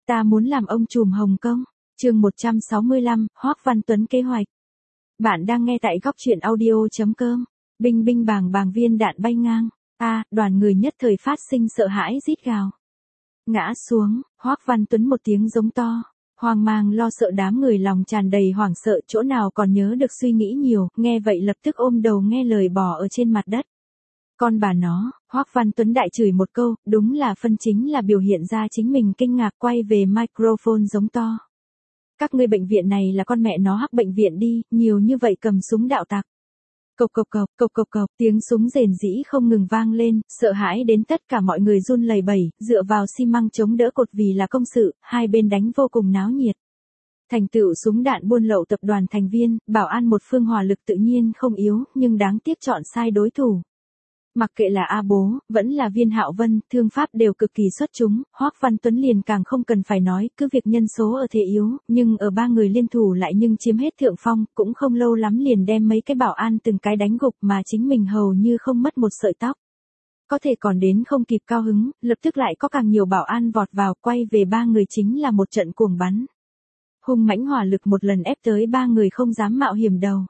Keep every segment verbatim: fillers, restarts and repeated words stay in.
ta muốn làm ông trùm Hồng Kông. Chương một trăm sáu mươi lăm, Hoắc Văn Tuấn kế hoạch. Bạn đang nghe tại góc truyện audio chấm com. Binh binh bàng bàng viên đạn bay ngang. A, đoàn người nhất thời phát sinh sợ hãi rít gào. Ngã xuống, Hoắc Văn Tuấn một tiếng giống to. Hoang mang lo sợ đám người lòng tràn đầy hoảng sợ, chỗ nào còn nhớ được suy nghĩ nhiều, nghe vậy lập tức ôm đầu nghe lời bò ở trên mặt đất. Con bà nó, Hoắc Văn Tuấn đại chửi một câu, đúng là phân chính là biểu hiện ra chính mình kinh ngạc, quay về microphone giống to. Các ngươi bệnh viện này là con mẹ nó hắc bệnh viện đi, nhiều như vậy cầm súng đạo tặc. Cộc cộc cộc, cộc cộc cộc, tiếng súng rền rĩ không ngừng vang lên, sợ hãi đến tất cả mọi người run lẩy bẩy, dựa vào xi măng chống đỡ cột vì là công sự, hai bên đánh vô cùng náo nhiệt. Thành tựu súng đạn buôn lậu tập đoàn thành viên, bảo an một phương hỏa lực tự nhiên không yếu, nhưng đáng tiếc chọn sai đối thủ. Mặc kệ là A Bố, vẫn là Viên Hạo Vân, thương pháp đều cực kỳ xuất chúng, Hoắc Văn Tuấn liền càng không cần phải nói, cứ việc nhân số ở thế yếu, nhưng ở ba người liên thủ lại nhưng chiếm hết thượng phong, cũng không lâu lắm liền đem mấy cái bảo an từng cái đánh gục mà chính mình hầu như không mất một sợi tóc. Có thể còn đến không kịp cao hứng, lập tức lại có càng nhiều bảo an vọt vào, quay về ba người chính là một trận cuồng bắn. Hung mãnh hỏa lực một lần ép tới ba người không dám mạo hiểm đầu.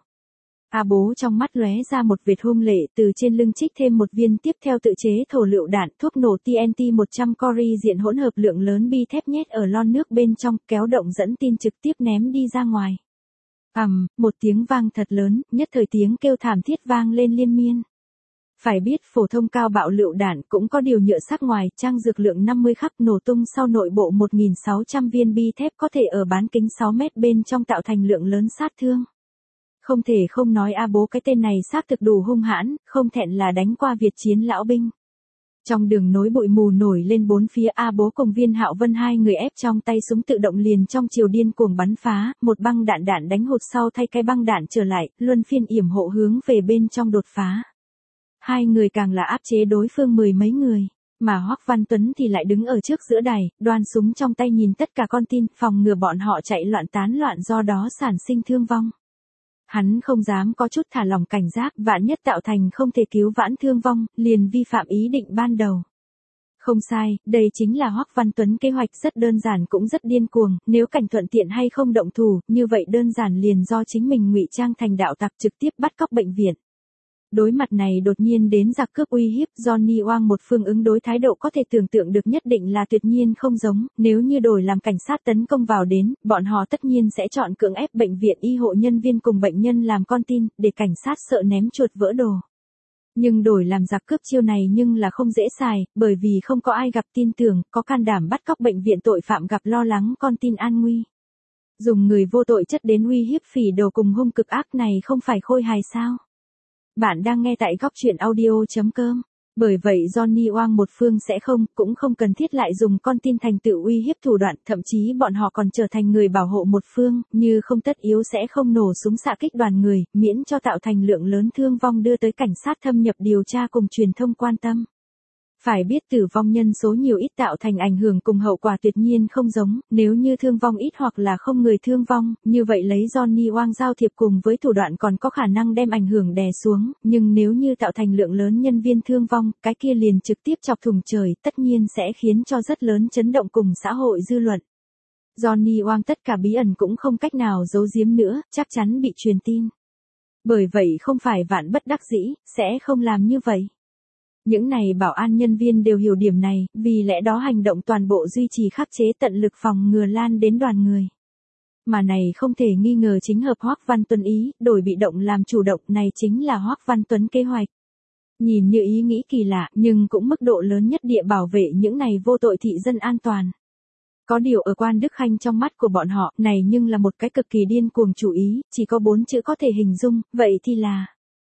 A Bố trong mắt lóe ra một vệt hung lệ, từ trên lưng trích thêm một viên tiếp theo tự chế thổ lựu đạn, thuốc nổ T N T một trăm cori diện hỗn hợp lượng lớn bi thép nhét ở lon nước bên trong, kéo động dẫn tin trực tiếp ném đi ra ngoài. Ầm, một tiếng vang thật lớn, nhất thời tiếng kêu thảm thiết vang lên liên miên. Phải biết phổ thông cao bạo lựu đạn cũng có điều nhựa sắc ngoài, trang dược lượng năm mươi khắc, nổ tung sau nội bộ một nghìn sáu trăm viên bi thép có thể ở bán kính sáu mét bên trong tạo thành lượng lớn sát thương. Không thể không nói A Bố cái tên này xác thực đủ hung hãn, không thẹn là đánh qua Việt chiến lão binh. Trong đường nối bụi mù nổi lên bốn phía, A Bố cùng Viên Hạo Vân hai người ép trong tay súng tự động liền trong chiều điên cuồng bắn phá, một băng đạn đạn đánh hụt sau thay cái băng đạn trở lại, luân phiên yểm hộ hướng về bên trong đột phá. Hai người càng là áp chế đối phương mười mấy người, mà Hoắc Văn Tuấn thì lại đứng ở trước giữa đài, đoan súng trong tay nhìn tất cả con tin, phòng ngừa bọn họ chạy loạn tán loạn do đó sản sinh thương vong. Hắn không dám có chút thả lỏng cảnh giác, vạn nhất tạo thành không thể cứu vãn thương vong, liền vi phạm ý định ban đầu. Không sai, đây chính là Hoắc Văn Tuấn kế hoạch, rất đơn giản cũng rất điên cuồng, nếu cảnh thuận tiện hay không động thủ, như vậy đơn giản liền do chính mình ngụy trang thành đạo tặc trực tiếp bắt cóc bệnh viện. Đối mặt này đột nhiên đến giặc cướp uy hiếp, Johnny Wang một phương ứng đối thái độ có thể tưởng tượng được nhất định là tuyệt nhiên không giống, nếu như đổi làm cảnh sát tấn công vào đến, bọn họ tất nhiên sẽ chọn cưỡng ép bệnh viện y hộ nhân viên cùng bệnh nhân làm con tin, để cảnh sát sợ ném chuột vỡ đồ. Nhưng đổi làm giặc cướp chiêu này nhưng là không dễ xài, bởi vì không có ai gặp tin tưởng, có can đảm bắt cóc bệnh viện tội phạm gặp lo lắng con tin an nguy. Dùng người vô tội chất đến uy hiếp phỉ đồ cùng hung cực ác này không phải khôi hài sao? Bạn đang nghe tại góc truyện audio chấm com. Bởi vậy Johnny Wang một phương sẽ không, cũng không cần thiết lại dùng con tin thành tựu uy hiếp thủ đoạn, thậm chí bọn họ còn trở thành người bảo hộ một phương, như không tất yếu sẽ không nổ súng xạ kích đoàn người, miễn cho tạo thành lượng lớn thương vong đưa tới cảnh sát thâm nhập điều tra cùng truyền thông quan tâm. Phải biết tử vong nhân số nhiều ít tạo thành ảnh hưởng cùng hậu quả tuyệt nhiên không giống, nếu như thương vong ít hoặc là không người thương vong, như vậy lấy Johnny Wang giao thiệp cùng với thủ đoạn còn có khả năng đem ảnh hưởng đè xuống, nhưng nếu như tạo thành lượng lớn nhân viên thương vong, cái kia liền trực tiếp chọc thủng trời, tất nhiên sẽ khiến cho rất lớn chấn động cùng xã hội dư luận. Johnny Wang tất cả bí ẩn cũng không cách nào giấu giếm nữa, chắc chắn bị truyền tin. Bởi vậy không phải vạn bất đắc dĩ, sẽ không làm như vậy. Những này bảo an nhân viên đều hiểu điểm này, vì lẽ đó hành động toàn bộ duy trì khắc chế tận lực phòng ngừa lan đến đoàn người. Mà này không thể nghi ngờ chính hợp Hoắc Văn Tuấn ý, đổi bị động làm chủ động, này chính là Hoắc Văn Tuấn kế hoạch. Nhìn như ý nghĩ kỳ lạ, nhưng cũng mức độ lớn nhất địa bảo vệ những này vô tội thị dân an toàn. Có điều ở Quan Đức Khanh trong mắt của bọn họ, này nhưng là một cái cực kỳ điên cuồng chủ ý, chỉ có bốn chữ có thể hình dung, vậy thì là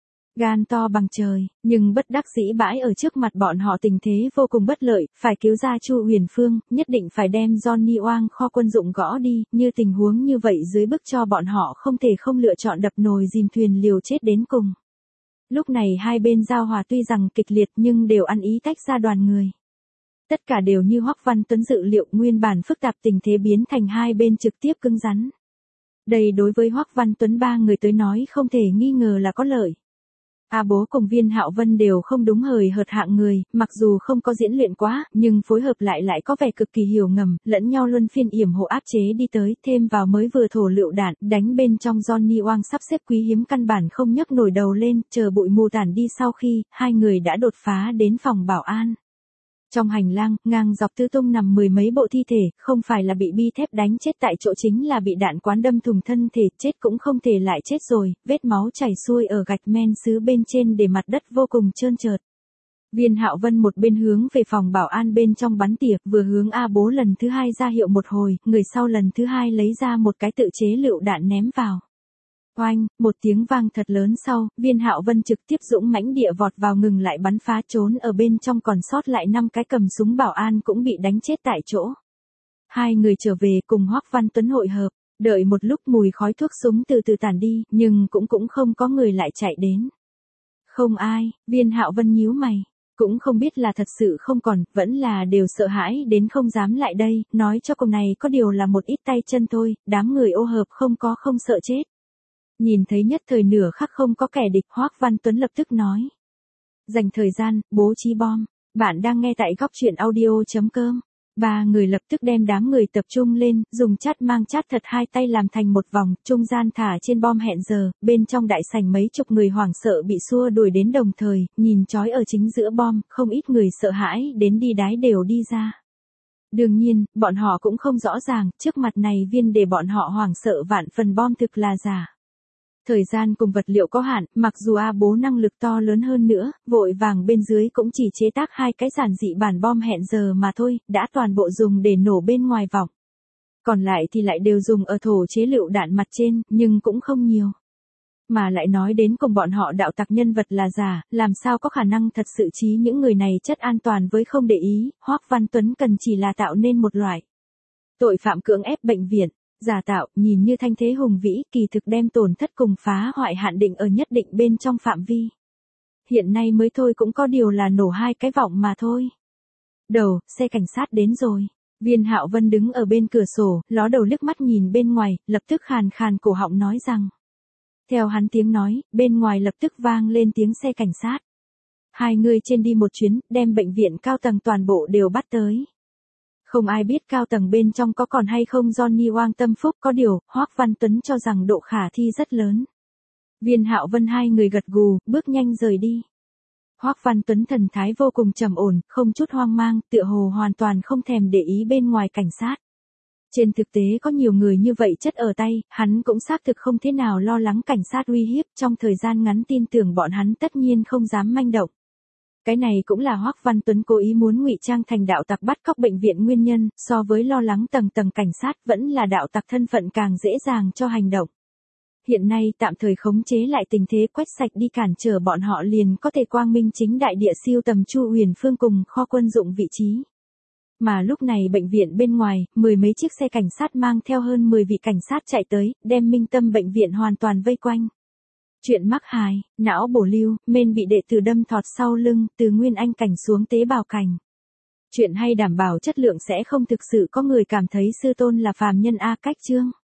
gan to bằng trời, nhưng bất đắc dĩ bãi ở trước mặt bọn họ tình thế vô cùng bất lợi, phải cứu ra Chu Huyền Phương, nhất định phải đem Johnny Wang kho quân dụng gõ đi, như tình huống như vậy dưới bức cho bọn họ không thể không lựa chọn đập nồi dìm thuyền liều chết đến cùng. Lúc này hai bên giao hòa tuy rằng kịch liệt nhưng đều ăn ý tách ra đoàn người. Tất cả đều như Hoắc Văn Tuấn dự liệu, nguyên bản phức tạp tình thế biến thành hai bên trực tiếp cứng rắn. Đây đối với Hoắc Văn Tuấn ba người tới nói không thể nghi ngờ là có lợi. A Bố cùng Viên Hạo Vân đều không đúng hời hợt hạng người, mặc dù không có diễn luyện quá, nhưng phối hợp lại lại có vẻ cực kỳ hiểu ngầm, lẫn nhau luân phiên yểm hộ áp chế đi tới, thêm vào mới vừa thổ lựu đạn, đánh bên trong Johnny Wang sắp xếp quý hiếm căn bản không nhấc nổi đầu lên, chờ bụi mù tản đi sau khi, hai người đã đột phá đến phòng bảo an. Trong hành lang, ngang dọc tứ tung nằm mười mấy bộ thi thể, không phải là bị bi thép đánh chết tại chỗ chính là bị đạn quán đâm thủng thân thể, chết cũng không thể lại chết rồi, vết máu chảy xuôi ở gạch men sứ bên trên để mặt đất vô cùng trơn trượt. Viên Hạo Vân một bên hướng về phòng bảo an bên trong bắn tỉa, vừa hướng A Bố lần thứ hai ra hiệu một hồi, người sau lần thứ hai lấy ra một cái tự chế lựu đạn ném vào. Oanh, một tiếng vang thật lớn sau, Viên Hạo Vân trực tiếp dũng mãnh địa vọt vào ngừng lại bắn phá trốn ở bên trong còn sót lại năm cái cầm súng bảo an cũng bị đánh chết tại chỗ. Hai người trở về cùng Hoắc Văn Tuấn hội hợp, đợi một lúc mùi khói thuốc súng từ từ tản đi, nhưng cũng cũng không có người lại chạy đến. Không ai, Viên Hạo Vân nhíu mày, cũng không biết là thật sự không còn, vẫn là đều sợ hãi đến không dám lại đây, nói cho cùng này có điều là một ít tay chân thôi, đám người ô hợp không có không sợ chết. Nhìn thấy nhất thời nửa khắc không có kẻ địch, Hoắc Văn Tuấn lập tức nói. Dành thời gian, bố trí bom. Bạn đang nghe tại góc truyện audio.com. Ba người lập tức đem đám người tập trung lên, dùng chát mang chát thật hai tay làm thành một vòng, trung gian thả trên bom hẹn giờ, bên trong đại sảnh mấy chục người hoảng sợ bị xua đuổi đến đồng thời, nhìn chói ở chính giữa bom, không ít người sợ hãi đến đi đái đều đi ra. Đương nhiên, bọn họ cũng không rõ ràng, trước mặt này viên để bọn họ hoảng sợ vạn phần bom thực là giả. Thời gian cùng vật liệu có hạn, mặc dù A Bố năng lực to lớn hơn nữa, vội vàng bên dưới cũng chỉ chế tác hai cái giản dị bản bom hẹn giờ mà thôi, đã toàn bộ dùng để nổ bên ngoài vòng. Còn lại thì lại đều dùng ở thổ chế lựu đạn mặt trên, nhưng cũng không nhiều. Mà lại nói đến cùng bọn họ đạo tặc nhân vật là giả, làm sao có khả năng thật sự trí những người này chất an toàn với không để ý, Hoắc Văn Tuấn cần chỉ là tạo nên một loại tội phạm cưỡng ép bệnh viện. Giả tạo, nhìn như thanh thế hùng vĩ, kỳ thực đem tổn thất cùng phá hoại hạn định ở nhất định bên trong phạm vi. Hiện nay mới thôi cũng có điều là nổ hai cái vọng mà thôi. Đầu, xe cảnh sát đến rồi. Viên Hạo Vân đứng ở bên cửa sổ, ló đầu liếc mắt nhìn bên ngoài, lập tức khàn khàn cổ họng nói rằng. Theo hắn tiếng nói, bên ngoài lập tức vang lên tiếng xe cảnh sát. Hai người trên đi một chuyến, đem bệnh viện cao tầng toàn bộ đều bắt tới. Không ai biết cao tầng bên trong có còn hay không Johnny Wang tâm phúc, có điều, Hoắc Văn Tuấn cho rằng độ khả thi rất lớn. Viên Hạo Vân hai người gật gù, bước nhanh rời đi. Hoắc Văn Tuấn thần thái vô cùng trầm ổn, không chút hoang mang, tựa hồ hoàn toàn không thèm để ý bên ngoài cảnh sát. Trên thực tế có nhiều người như vậy chất ở tay, hắn cũng xác thực không thế nào lo lắng cảnh sát uy hiếp, trong thời gian ngắn tin tưởng bọn hắn tất nhiên không dám manh động. Cái này cũng là Hoắc Văn Tuấn cố ý muốn ngụy trang thành đạo tặc bắt cóc bệnh viện nguyên nhân, so với lo lắng tầng tầng cảnh sát vẫn là đạo tặc thân phận càng dễ dàng cho hành động. Hiện nay tạm thời khống chế lại tình thế quét sạch đi cản trở bọn họ liền có thể quang minh chính đại địa siêu tầm Chu Huyền Phương cùng kho quân dụng vị trí. Mà lúc này bệnh viện bên ngoài, mười mấy chiếc xe cảnh sát mang theo hơn mười vị cảnh sát chạy tới, đem Minh Tâm bệnh viện hoàn toàn vây quanh. Chuyện mắc hài, não bổ lưu, men bị đệ tử đâm thọt sau lưng, từ nguyên anh cảnh xuống tế bào cảnh. Chuyện hay đảm bảo chất lượng sẽ không thực sự có người cảm thấy sư tôn là phàm nhân A cách chương.